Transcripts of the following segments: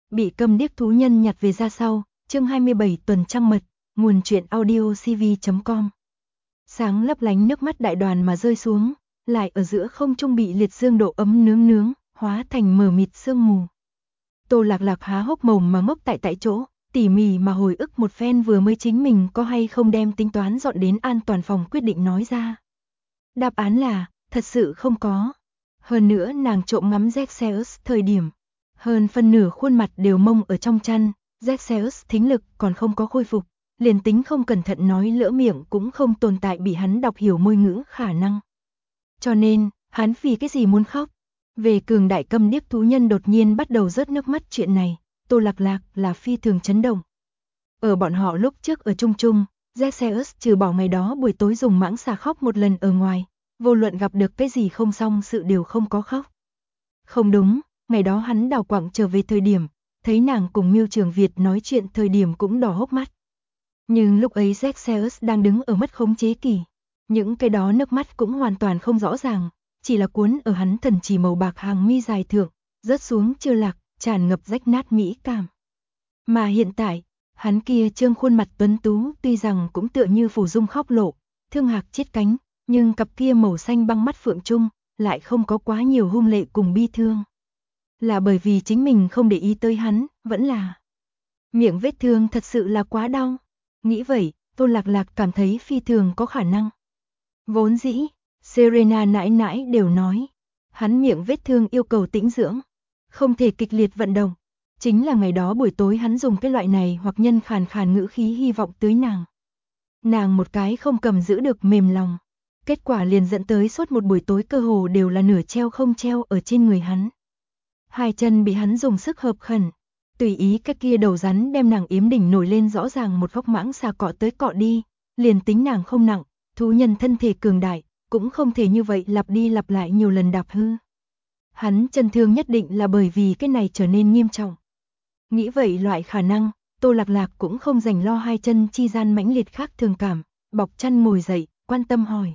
Bị câm điếc thú nhân nhặt về ra sau, chương 27 tuần trăng mật, nguồn truyện audio cv.com. Sáng lấp lánh nước mắt đại đoàn mà rơi xuống, lại ở giữa không trung bị liệt dương độ ấm nướng, hóa thành mờ mịt sương mù. Tô Lạc Lạc há hốc mồm mà ngốc tại chỗ, tỉ mỉ mà hồi ức một phen vừa mới chính mình có hay không đem tính toán dọn đến an toàn phòng quyết định nói ra. Đáp án là, thật sự không có. Hơn nữa nàng trộm ngắm Zexeus thời điểm, hơn phân nửa khuôn mặt đều mông ở trong chăn, Zexeus thính lực còn không có khôi phục, liền tính không cẩn thận nói lỡ miệng cũng không tồn tại bị hắn đọc hiểu môi ngữ khả năng. Cho nên, hắn vì cái gì muốn khóc? Về cường đại câm điếc thú nhân đột nhiên bắt đầu rớt nước mắt chuyện này, Tô Lạc Lạc là phi thường chấn động. Ở bọn họ lúc trước ở chung chung, Zexeus trừ bỏ ngày đó buổi tối dùng mãng xà khóc một lần ở ngoài, vô luận gặp được cái gì không xong sự đều không có khóc. Không đúng, ngày đó hắn đào quặng trở về thời điểm, thấy nàng cùng Miêu Trường Việt nói chuyện thời điểm cũng đỏ hốc mắt. Nhưng lúc ấy Zexeus đang đứng ở mất khống chế kỳ, những cái đó nước mắt cũng hoàn toàn không rõ ràng, chỉ là cuốn ở hắn thần chỉ màu bạc hàng mi dài thượng, rớt xuống chưa lạc, tràn ngập rách nát mỹ cảm. Mà hiện tại, hắn kia trương khuôn mặt tuấn tú tuy rằng cũng tựa như phù dung khóc lộ, thương hạc chiết cánh, nhưng cặp kia màu xanh băng mắt phượng trung, lại không có quá nhiều hung lệ cùng bi thương. Là bởi vì chính mình không để ý tới hắn, vẫn là miệng vết thương thật sự là quá đau. Nghĩ vậy, Tô Lạc Lạc cảm thấy phi thường có khả năng. Vốn dĩ, Serena nãi nãi đều nói, hắn miệng vết thương yêu cầu tĩnh dưỡng, không thể kịch liệt vận động. Chính là ngày đó buổi tối hắn dùng cái loại này hoặc nhân khàn khàn ngữ khí hy vọng tới nàng. Nàng một cái không cầm giữ được mềm lòng. Kết quả liền dẫn tới suốt một buổi tối cơ hồ đều là nửa treo không treo ở trên người hắn. Hai chân bị hắn dùng sức hợp khẩn, tùy ý cái kia đầu rắn đem nàng yếm đỉnh nổi lên rõ ràng một góc mãng xà cọ tới cọ đi, liền tính nàng không nặng, thú nhân thân thể cường đại, cũng không thể như vậy lặp đi lặp lại nhiều lần đạp hư. Hắn chân thương nhất định là bởi vì cái này trở nên nghiêm trọng. Nghĩ vậy loại khả năng, Tô Lạc Lạc cũng không dành lo hai chân chi gian mãnh liệt khác thường cảm, bọc chăn ngồi dậy, quan tâm hỏi.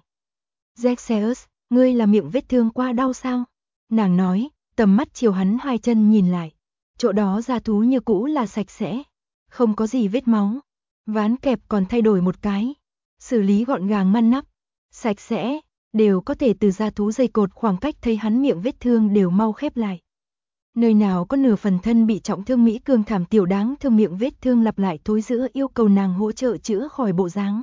Zexeus, ngươi là miệng vết thương qua đau sao? Nàng nói, tầm mắt chiều hắn hai chân nhìn lại. Chỗ đó da thú như cũ là sạch sẽ, không có gì vết máu. Ván kẹp còn thay đổi một cái, xử lý gọn gàng ngăn nắp, sạch sẽ, đều có thể từ da thú dây cột khoảng cách thấy hắn miệng vết thương đều mau khép lại. Nơi nào có nửa phần thân bị trọng thương mỹ cường thảm tiểu đáng thương miệng vết thương lặp lại thối rữa yêu cầu nàng hỗ trợ chữa khỏi bộ dáng.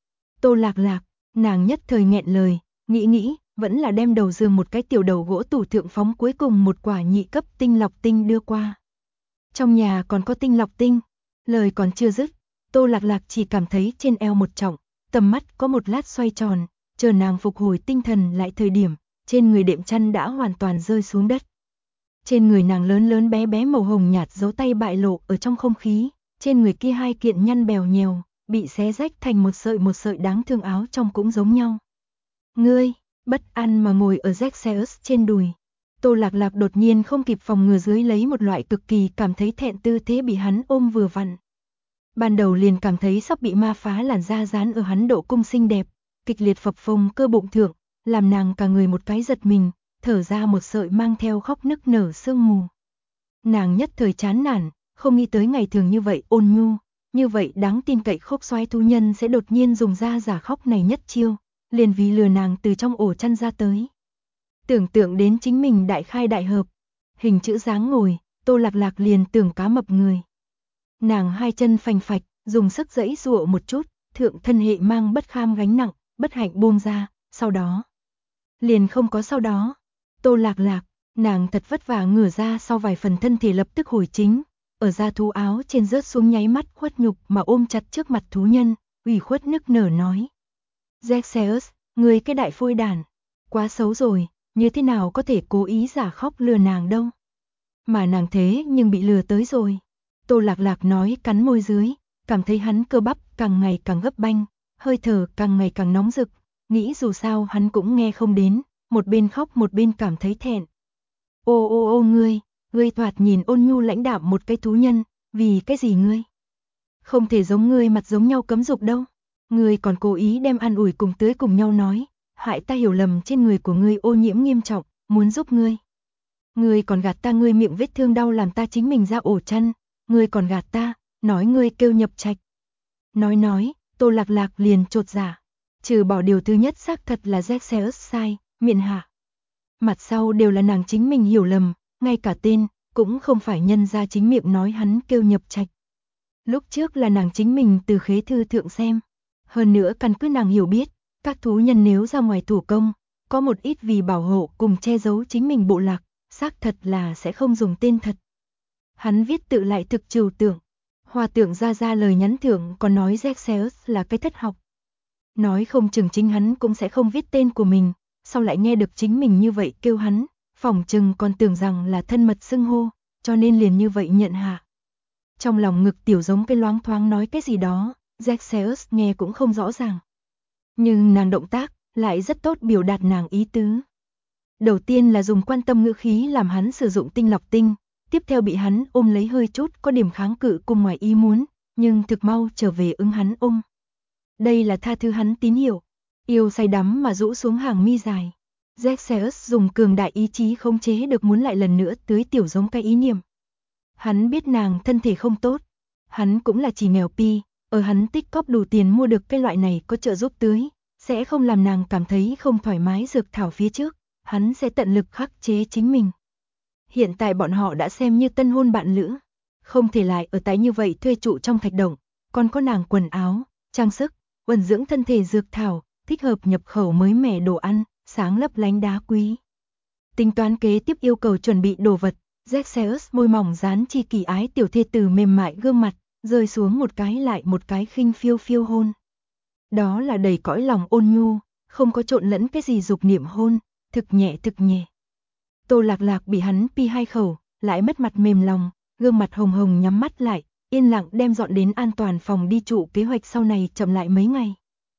Tô Lạc Lạc, nàng nhất thời nghẹn lời, nghĩ, vẫn là đem đầu giường một cái tiểu đầu gỗ tủ thượng phóng cuối cùng một quả nhị cấp tinh lọc tinh đưa qua. Trong nhà còn có tinh lọc tinh, lời còn chưa dứt, Tô Lạc Lạc chỉ cảm thấy trên eo một trọng, tầm mắt có một lát xoay tròn, chờ nàng phục hồi tinh thần lại thời điểm, trên người đệm chăn đã hoàn toàn rơi xuống đất. Trên người nàng lớn bé bé màu hồng nhạt dấu tay bại lộ ở trong không khí, trên người kia hai kiện nhăn bèo nhèo, bị xé rách thành một sợi đáng thương áo trong cũng giống nhau. Ngươi, bất an mà ngồi ở Zexeus trên đùi. Tô Lạc Lạc đột nhiên không kịp phòng ngừa dưới lấy một loại cực kỳ cảm thấy thẹn tư thế bị hắn ôm vừa vặn. Ban đầu liền cảm thấy sắp bị ma phá làn da dán ở hắn độ cung xinh đẹp, kịch liệt phập phồng cơ bụng thượng, làm nàng cả người một cái giật mình, thở ra một sợi mang theo khóc nức nở sương mù. Nàng nhất thời chán nản, không nghĩ tới ngày thường như vậy ôn nhu, như vậy đáng tin cậy khốc xoái thú nhân sẽ đột nhiên dùng ra giả khóc này nhất chiêu, liền vì lừa nàng từ trong ổ chăn ra tới. Tưởng tượng đến chính mình đại khai đại hợp, hình chữ dáng ngồi, Tô Lạc Lạc liền tưởng cá mập người. Nàng hai chân phành phạch, dùng sức giãy giụa một chút, thượng thân hệ mang bất kham gánh nặng, bất hạnh buông ra, sau đó. Liền không có sau đó. Tô Lạc Lạc, nàng thật vất vả ngửa ra sau vài phần thân thể lập tức hồi chính, ở da thú áo trên rớt xuống nháy mắt khuất nhục mà ôm chặt trước mặt thú nhân, ủy khuất nức nở nói. Zexeus, ngươi cái đại phôi đàn, quá xấu rồi, như thế nào có thể cố ý giả khóc lừa nàng đâu. Mà nàng thế nhưng bị lừa tới rồi. Tô Lạc Lạc nói cắn môi dưới, cảm thấy hắn cơ bắp càng ngày càng gấp banh, hơi thở càng ngày càng nóng rực, nghĩ dù sao hắn cũng nghe không đến, một bên khóc một bên cảm thấy thẹn. Ô ngươi thoạt nhìn ôn nhu lãnh đạm một cái thú nhân, vì cái gì ngươi? Không thể giống ngươi mặt giống nhau cấm dục đâu. Ngươi còn cố ý đem an ủi cùng tưới cùng nhau nói, hại ta hiểu lầm trên người của ngươi ô nhiễm nghiêm trọng, muốn giúp ngươi. Ngươi còn gạt ta, ngươi miệng vết thương đau làm ta chính mình ra ổ chăn, ngươi còn gạt ta, nói ngươi kêu nhập trạch. Nói, Tô Lạc Lạc liền chột dạ. Trừ bỏ điều thứ nhất xác thật là Xerxes sai, miệng hạ. Mặt sau đều là nàng chính mình hiểu lầm, ngay cả tên, cũng không phải nhân ra chính miệng nói hắn kêu nhập trạch. Lúc trước là nàng chính mình từ khế thư thượng xem. Hơn nữa căn cứ nàng hiểu biết, các thú nhân nếu ra ngoài thủ công, có một ít vì bảo hộ cùng che giấu chính mình bộ lạc, xác thật là sẽ không dùng tên thật. Hắn viết tự lại thực trừu tưởng. Hòa tượng ra lời nhắn thưởng còn nói Xerxes là cái thất học. Nói không chừng chính hắn cũng sẽ không viết tên của mình, sau lại nghe được chính mình như vậy kêu hắn, phỏng chừng còn tưởng rằng là thân mật xưng hô, cho nên liền như vậy nhận hạ. Trong lòng ngực tiểu giống cái loáng thoáng nói cái gì đó, Xerxes nghe cũng không rõ ràng. Nhưng nàng động tác lại rất tốt biểu đạt nàng ý tứ. Đầu tiên là dùng quan tâm ngữ khí làm hắn sử dụng tinh lọc tinh, tiếp theo bị hắn ôm lấy hơi chút có điểm kháng cự cùng ngoài ý muốn, nhưng thực mau trở về ứng hắn ôm. Đây là tha thứ hắn tín hiệu, yêu say đắm mà rũ xuống hàng mi dài. Xerxes dùng cường đại ý chí khống chế được muốn lại lần nữa tưới tiểu giống cái ý niệm. Hắn biết nàng thân thể không tốt, hắn cũng là chỉ nghèo pi, ở hắn tích cóp đủ tiền mua được cái loại này có trợ giúp tưới, sẽ không làm nàng cảm thấy không thoải mái dược thảo phía trước, hắn sẽ tận lực khắc chế chính mình. Hiện tại bọn họ đã xem như tân hôn bạn lữ, không thể lại ở tái như vậy thuê trụ trong thạch động, còn có nàng quần áo, trang sức, uẩn dưỡng thân thể dược thảo, thích hợp nhập khẩu mới mẻ đồ ăn, sáng lấp lánh đá quý. Tính toán kế tiếp yêu cầu chuẩn bị đồ vật, Xerxes môi mỏng dán chi kỳ ái tiểu thê tử mềm mại gương mặt, rơi xuống một cái lại một cái khinh phiêu phiêu hôn. Đó là đầy cõi lòng ôn nhu, không có trộn lẫn cái gì dục niệm hôn, thực nhẹ thực nhẹ. Tô Lạc Lạc bị hắn pi hai khẩu, lại mất mặt mềm lòng, gương mặt hồng hồng nhắm mắt lại, yên lặng đem dọn đến an toàn phòng đi trụ kế hoạch sau này chậm lại mấy ngày.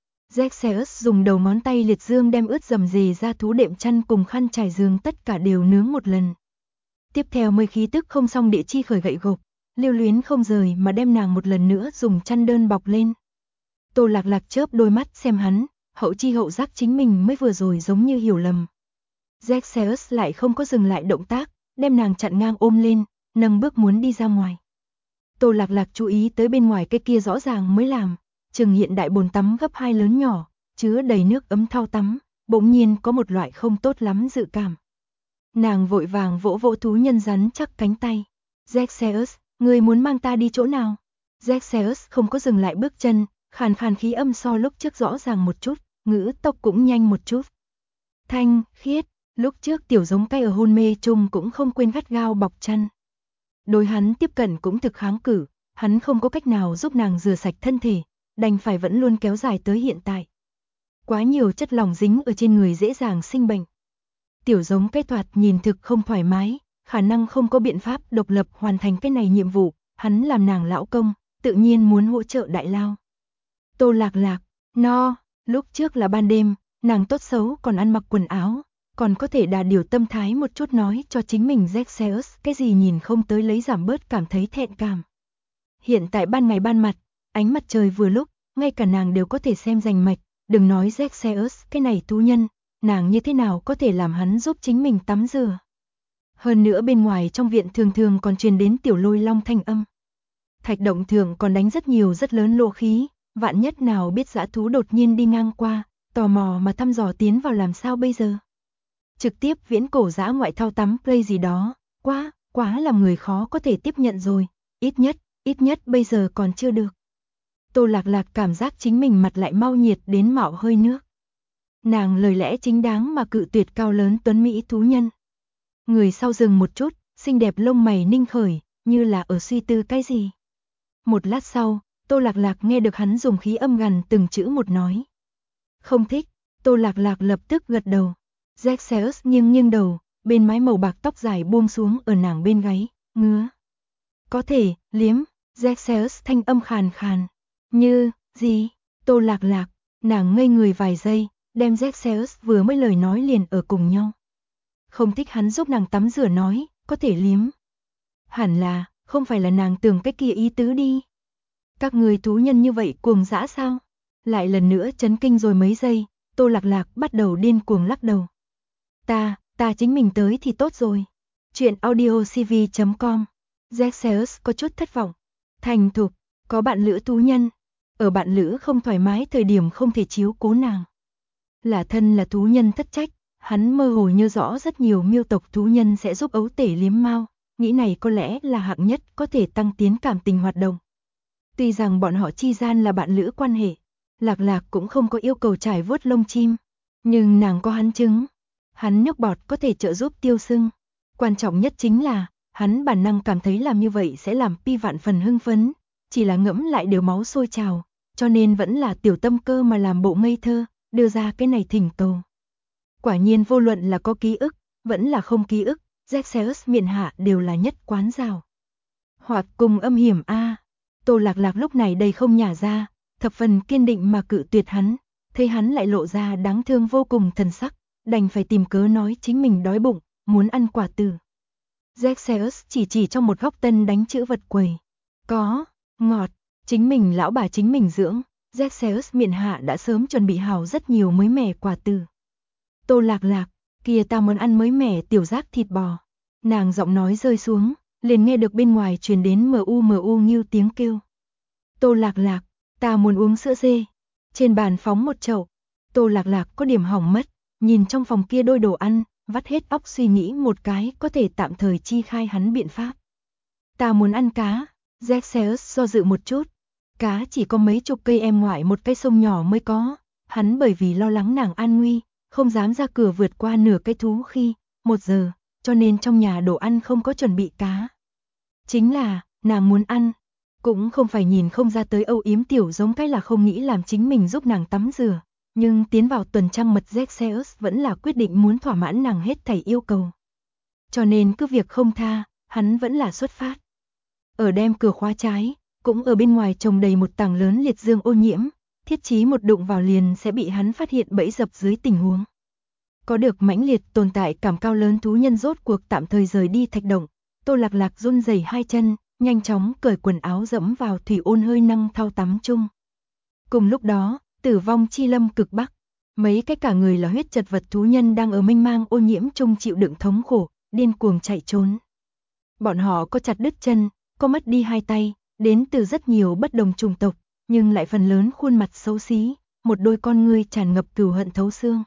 Xerxes dùng đầu ngón tay liệt dương đem ướt dầm dề ra thú đệm chăn cùng khăn trải giường tất cả đều nướng một lần. Tiếp theo mới khí tức không xong địa chi khởi gậy gộc, lưu luyến không rời mà đem nàng một lần nữa dùng chăn đơn bọc lên. Tô Lạc Lạc chớp đôi mắt xem hắn, hậu chi hậu giác chính mình mới vừa rồi giống như hiểu lầm. Xerxes lại không có dừng lại động tác, đem nàng chặn ngang ôm lên, nâng bước muốn đi ra ngoài. Tô Lạc Lạc chú ý tới bên ngoài cái kia rõ ràng mới làm, chừng hiện đại bồn tắm gấp 2 lớn nhỏ, chứa đầy nước ấm thau tắm, bỗng nhiên có một loại không tốt lắm dự cảm. Nàng vội vàng vỗ vỗ thú nhân rắn chắc cánh tay. Xerxes, ngươi muốn mang ta đi chỗ nào? Xerxes không có dừng lại bước chân, khàn khàn khí âm so lúc trước rõ ràng một chút, ngữ tốc cũng nhanh một chút. Thanh, khiết, lúc trước tiểu giống cây ở hôn mê chung cũng không quên gắt gao bọc chăn. Đối hắn tiếp cận cũng thực kháng cự, hắn không có cách nào giúp nàng rửa sạch thân thể, đành phải vẫn luôn kéo dài tới hiện tại. Quá nhiều chất lỏng dính ở trên người dễ dàng sinh bệnh. Tiểu giống cây thoạt nhìn thực không thoải mái, khả năng không có biện pháp độc lập hoàn thành cái này nhiệm vụ, hắn làm nàng lão công, tự nhiên muốn hỗ trợ đại lao. Tô Lạc Lạc, no, lúc trước là ban đêm, nàng tốt xấu còn ăn mặc quần áo, còn có thể đà điều tâm thái một chút nói cho chính mình Xerxes cái gì nhìn không tới lấy giảm bớt cảm thấy thẹn cảm. Hiện tại ban ngày ban mặt, ánh mặt trời vừa lúc, ngay cả nàng đều có thể xem rành mạch, đừng nói Xerxes cái này thú nhân, nàng như thế nào có thể làm hắn giúp chính mình tắm rửa. Hơn nữa bên ngoài trong viện thường thường còn truyền đến tiểu lôi long thanh âm. Thạch động thường còn đánh rất nhiều rất lớn lộ khí, vạn nhất nào biết dã thú đột nhiên đi ngang qua, tò mò mà thăm dò tiến vào làm sao bây giờ. Trực tiếp viễn cổ dã ngoại thao tắm play gì đó, quá làm người khó có thể tiếp nhận rồi, ít nhất bây giờ còn chưa được. Tô Lạc Lạc cảm giác chính mình mặt lại mau nhiệt đến mạo hơi nước. Nàng lời lẽ chính đáng mà cự tuyệt cao lớn tuấn mỹ thú nhân. Người sau dừng một chút, xinh đẹp lông mày ninh khởi, như là ở suy tư cái gì. Một lát sau, Tô Lạc Lạc nghe được hắn dùng khí âm gần từng chữ một nói. Không thích, Tô Lạc Lạc lập tức gật đầu. Xerxes nghiêng đầu, bên mái màu bạc tóc dài buông xuống ở nàng bên gáy, ngứa. Có thể, liếm, Xerxes thanh âm khàn khàn. Như, gì? Tô Lạc Lạc, nàng ngây người vài giây, đem Xerxes vừa mới lời nói liền ở cùng nhau. Không thích hắn giúp nàng tắm rửa nói, có thể liếm. Hẳn là, không phải là nàng tưởng cái kia ý tứ đi. Các người thú nhân như vậy cuồng dã sao? Lại lần nữa chấn kinh rồi mấy giây, Tô Lạc Lạc bắt đầu điên cuồng lắc đầu. Ta chính mình tới thì tốt rồi. Chuyện audio cv.com. Zexeus có chút thất vọng. Thành thục, có bạn lữ thú nhân. Ở bạn lữ không thoải mái thời điểm không thể chiếu cố nàng. Là thân là thú nhân thất trách, hắn mơ hồ nhớ rõ rất nhiều miêu tộc thú nhân sẽ giúp ấu tể liếm mao, nghĩ này có lẽ là hạng nhất có thể tăng tiến cảm tình hoạt động. Tuy rằng bọn họ chi gian là bạn lữ quan hệ, Lạc Lạc cũng không có yêu cầu trải vuốt lông chim, nhưng nàng có hắn chứng. Hắn nước bọt có thể trợ giúp tiêu sưng. Quan trọng nhất chính là, hắn bản năng cảm thấy làm như vậy sẽ làm Pi vạn phần hưng phấn, chỉ là ngẫm lại đều máu sôi trào, cho nên vẫn là tiểu tâm cơ mà làm bộ ngây thơ, đưa ra cái này thỉnh cầu. Quả nhiên vô luận là có ký ức, vẫn là không ký ức, Zexeus miệng hạ đều là nhất quán rào. Hoặc cùng âm hiểm a. Tô Lạc Lạc lúc này đây không nhả ra, thập phần kiên định mà cự tuyệt hắn, thấy hắn lại lộ ra đáng thương vô cùng thần sắc, đành phải tìm cớ nói chính mình đói bụng, muốn ăn quả từ. Zexeus chỉ trong một góc tân đánh chữ vật quầy. Có, ngọt, chính mình lão bà chính mình dưỡng, Zexeus miệng hạ đã sớm chuẩn bị hảo rất nhiều mới mẻ quả từ. Tô Lạc Lạc, kia ta muốn ăn mới mẻ tiểu giác thịt bò. Nàng giọng nói rơi xuống, liền nghe được bên ngoài truyền đến mu nghiêu tiếng kêu. Tô Lạc Lạc, ta muốn uống sữa dê. Trên bàn phóng một chậu. Tô Lạc Lạc có điểm hỏng mất, nhìn trong phòng kia đôi đồ ăn, vắt hết óc suy nghĩ một cái có thể tạm thời chi khai hắn biện pháp. Ta muốn ăn cá. Zexeus do dự một chút. Cá chỉ có mấy chục cây em ngoại một cái sông nhỏ mới có. Hắn bởi vì lo lắng nàng an nguy, không dám ra cửa vượt qua nửa cái thú khi 1 giờ, cho nên trong nhà đồ ăn không có chuẩn bị cá. Chính là, nàng muốn ăn, cũng không phải nhìn không ra tới âu yếm tiểu giống cái là không nghĩ làm chính mình giúp nàng tắm rửa, nhưng tiến vào tuần trăng mật Zexeus vẫn là quyết định muốn thỏa mãn nàng hết thảy yêu cầu. Cho nên cứ việc không tha, hắn vẫn là xuất phát. Ở đem cửa khóa trái, cũng ở bên ngoài trồng đầy một tảng lớn liệt dương ô nhiễm, thiết chí một đụng vào liền sẽ bị hắn phát hiện bẫy dập dưới tình huống. Có được mãnh liệt tồn tại cảm cao lớn thú nhân rốt cuộc tạm thời rời đi thạch động, Tô Lạc Lạc run rẩy hai chân, nhanh chóng cởi quần áo dẫm vào thủy ôn hơi năng thau tắm chung. Cùng lúc đó, Tử vong chi lâm cực bắc, mấy cái cả người là huyết chật vật thú nhân đang ở mênh mang ô nhiễm chung chịu đựng thống khổ, điên cuồng chạy trốn. Bọn họ có chặt đứt chân, có mất đi hai tay, đến từ rất nhiều bất đồng chủng tộc, nhưng lại phần lớn khuôn mặt xấu xí, một đôi con ngươi tràn ngập cừu hận thấu xương.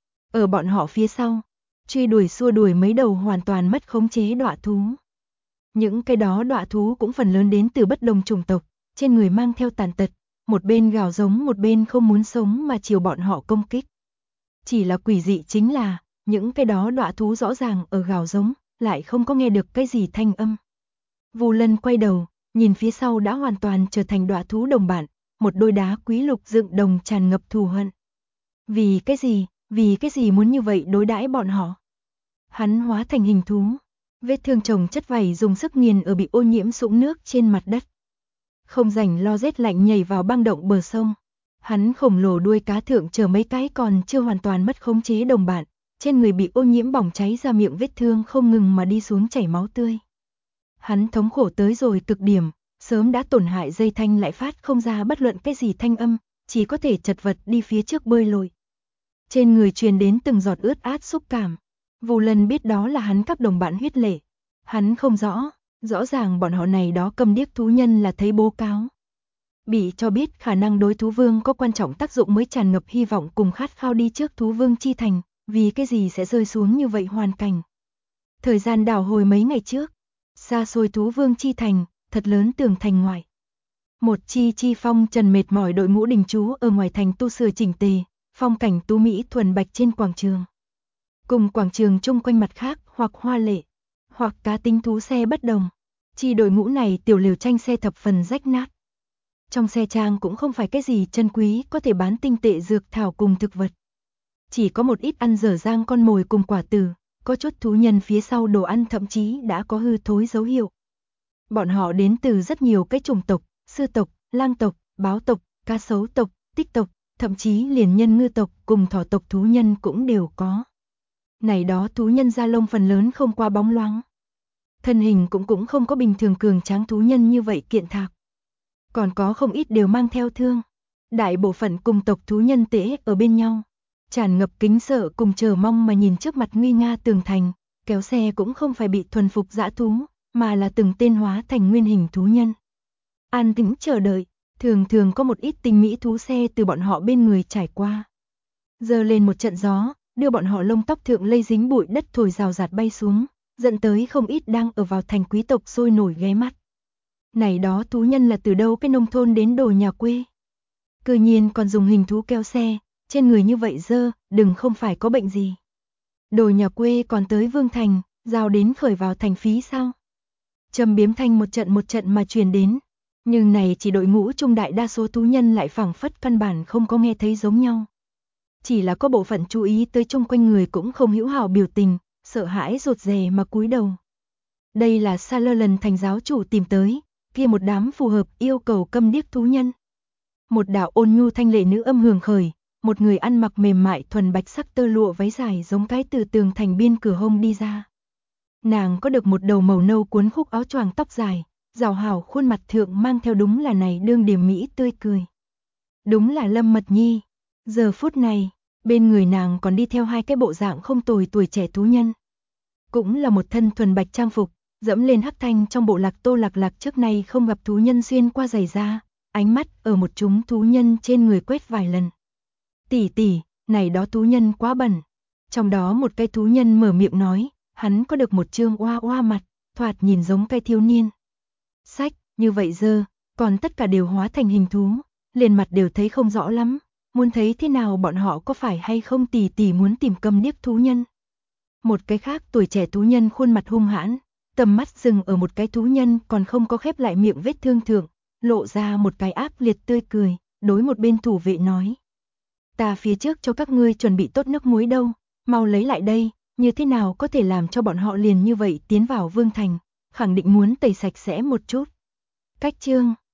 Ở bọn họ phía sau, truy đuổi xua đuổi mấy đầu hoàn toàn mất khống chế đọa thú. Những cái đó đọa thú cũng phần lớn đến từ bất đồng chủng tộc, trên người mang theo tàn tật, một bên gào giống một bên không muốn sống mà chiều bọn họ công kích. Chỉ là quỷ dị chính là, những cái đó đọa thú rõ ràng ở gào giống, lại không có nghe được cái gì thanh âm. Vu Lân quay đầu, nhìn phía sau đã hoàn toàn trở thành đọa thú đồng bạn, một đôi đá quý lục dựng đồng tràn ngập thù hận. Vì cái gì muốn như vậy đối đãi bọn họ? Hắn hóa thành hình thú, vết thương chồng chất vảy dùng sức nghiền ở bị ô nhiễm sũng nước trên mặt đất. Không rảnh lo rét lạnh nhảy vào băng động bờ sông. Hắn khổng lồ đuôi cá thượng chờ mấy cái còn chưa hoàn toàn mất khống chế đồng bạn, trên người bị ô nhiễm bỏng cháy ra miệng vết thương không ngừng mà đi xuống chảy máu tươi. Hắn thống khổ tới rồi cực điểm, sớm đã tổn hại dây thanh lại phát không ra bất luận cái gì thanh âm, chỉ có thể chật vật đi phía trước bơi lội. Trên người truyền đến từng giọt ướt át xúc cảm. Vu Lân biết đó là hắn các đồng bạn huyết lệ. Hắn không rõ ràng bọn họ này đó cầm điếc thú nhân là thấy bố cáo. Bị cho biết khả năng đối thú vương có quan trọng tác dụng mới tràn ngập hy vọng cùng khát khao đi trước thú vương chi thành, vì cái gì sẽ rơi xuống như vậy hoàn cảnh. Thời gian đảo hồi mấy ngày trước, xa xôi thú vương chi thành, thật lớn tường thành ngoại. Một chi phong trần mệt mỏi đội ngũ đình trú ở ngoài thành tu sửa chỉnh tề, phong cảnh tú mỹ thuần bạch trên quảng trường. Cùng quảng trường chung quanh mặt khác hoặc hoa lệ, hoặc cá tính thú xe bất đồng. Chi đội ngũ này tiểu liều tranh xe thập phần rách nát. Trong xe trang cũng không phải cái gì chân quý có thể bán tinh tệ dược thảo cùng thực vật. Chỉ có một ít ăn dở dang con mồi cùng quả từ, có chút thú nhân phía sau đồ ăn thậm chí đã có hư thối dấu hiệu. Bọn họ đến từ rất nhiều cái chủng tộc, sư tộc, lang tộc, báo tộc, cá sấu tộc, tích tộc, thậm chí liền nhân ngư tộc cùng thỏ tộc thú nhân cũng đều có. Này đó thú nhân da lông phần lớn không qua bóng loáng. Thân hình cũng không có bình thường cường tráng thú nhân như vậy kiện thạc. Còn có không ít đều mang theo thương. Đại bộ phận cùng tộc thú nhân tễ ở bên nhau, tràn ngập kính sợ cùng chờ mong mà nhìn trước mặt nguy nga tường thành, kéo xe cũng không phải bị thuần phục dã thú, mà là từng tên hóa thành nguyên hình thú nhân. An tĩnh chờ đợi, thường thường có một ít tinh mỹ thú xe từ bọn họ bên người trải qua. Giơ lên một trận gió, đưa bọn họ lông tóc thượng lây dính bụi đất thổi rào rạt bay xuống, dẫn tới không ít đang ở vào thành quý tộc sôi nổi ghé mắt. Này đó thú nhân là từ đâu cái nông thôn đến đồ nhà quê? Cư nhiên còn dùng hình thú kéo xe, trên người như vậy dơ, đừng không phải có bệnh gì. Đồ nhà quê còn tới Vương Thành, giao đến khởi vào thành phí sao? Trầm biếm thanh một trận mà truyền đến, nhưng này chỉ đội ngũ trung đại đa số thú nhân lại phảng phất căn bản không có nghe thấy giống nhau. Chỉ là có bộ phận chú ý tới chung quanh người cũng không hữu hảo biểu tình, sợ hãi rụt rè mà cúi đầu. Đây là Sutherland thành giáo chủ tìm tới, kia một đám phù hợp yêu cầu câm điếc thú nhân. Một đạo ôn nhu thanh lệ nữ âm hưởng khởi, một người ăn mặc mềm mại thuần bạch sắc tơ lụa váy dài giống cái từ tường thành biên cửa hông đi ra. Nàng có được một đầu màu nâu cuốn khúc áo choàng tóc dài, rào hảo khuôn mặt thượng mang theo đúng là này đương điểm mỹ tươi cười. Đúng là Lâm Mật Nhi. Giờ phút này, bên người nàng còn đi theo hai cái bộ dạng không tồi tuổi trẻ thú nhân. Cũng là một thân thuần bạch trang phục, dẫm lên hắc thanh trong bộ lạc Tô Lạc Lạc trước nay không gặp thú nhân xuyên qua giày da, ánh mắt ở một chúng thú nhân trên người quét vài lần. Tỷ, này đó thú nhân quá bẩn. Trong đó một cái thú nhân mở miệng nói, hắn có được một trương oa oa mặt, thoạt nhìn giống cái thiếu niên. Sách, như vậy giờ, còn tất cả đều hóa thành hình thú, liền mặt đều thấy không rõ lắm, muốn thấy thế nào bọn họ có phải hay không tỷ muốn tìm câm điếc thú nhân. Một cái khác tuổi trẻ thú nhân khuôn mặt hung hãn, tầm mắt dừng ở một cái thú nhân còn không có khép lại miệng vết thương thượng, lộ ra một cái ác liệt tươi cười, đối một bên thủ vệ nói. Ta phía trước cho các ngươi chuẩn bị tốt nước muối đâu, mau lấy lại đây, như thế nào có thể làm cho bọn họ liền như vậy tiến vào Vương Thành, khẳng định muốn tẩy sạch sẽ một chút. Cách chương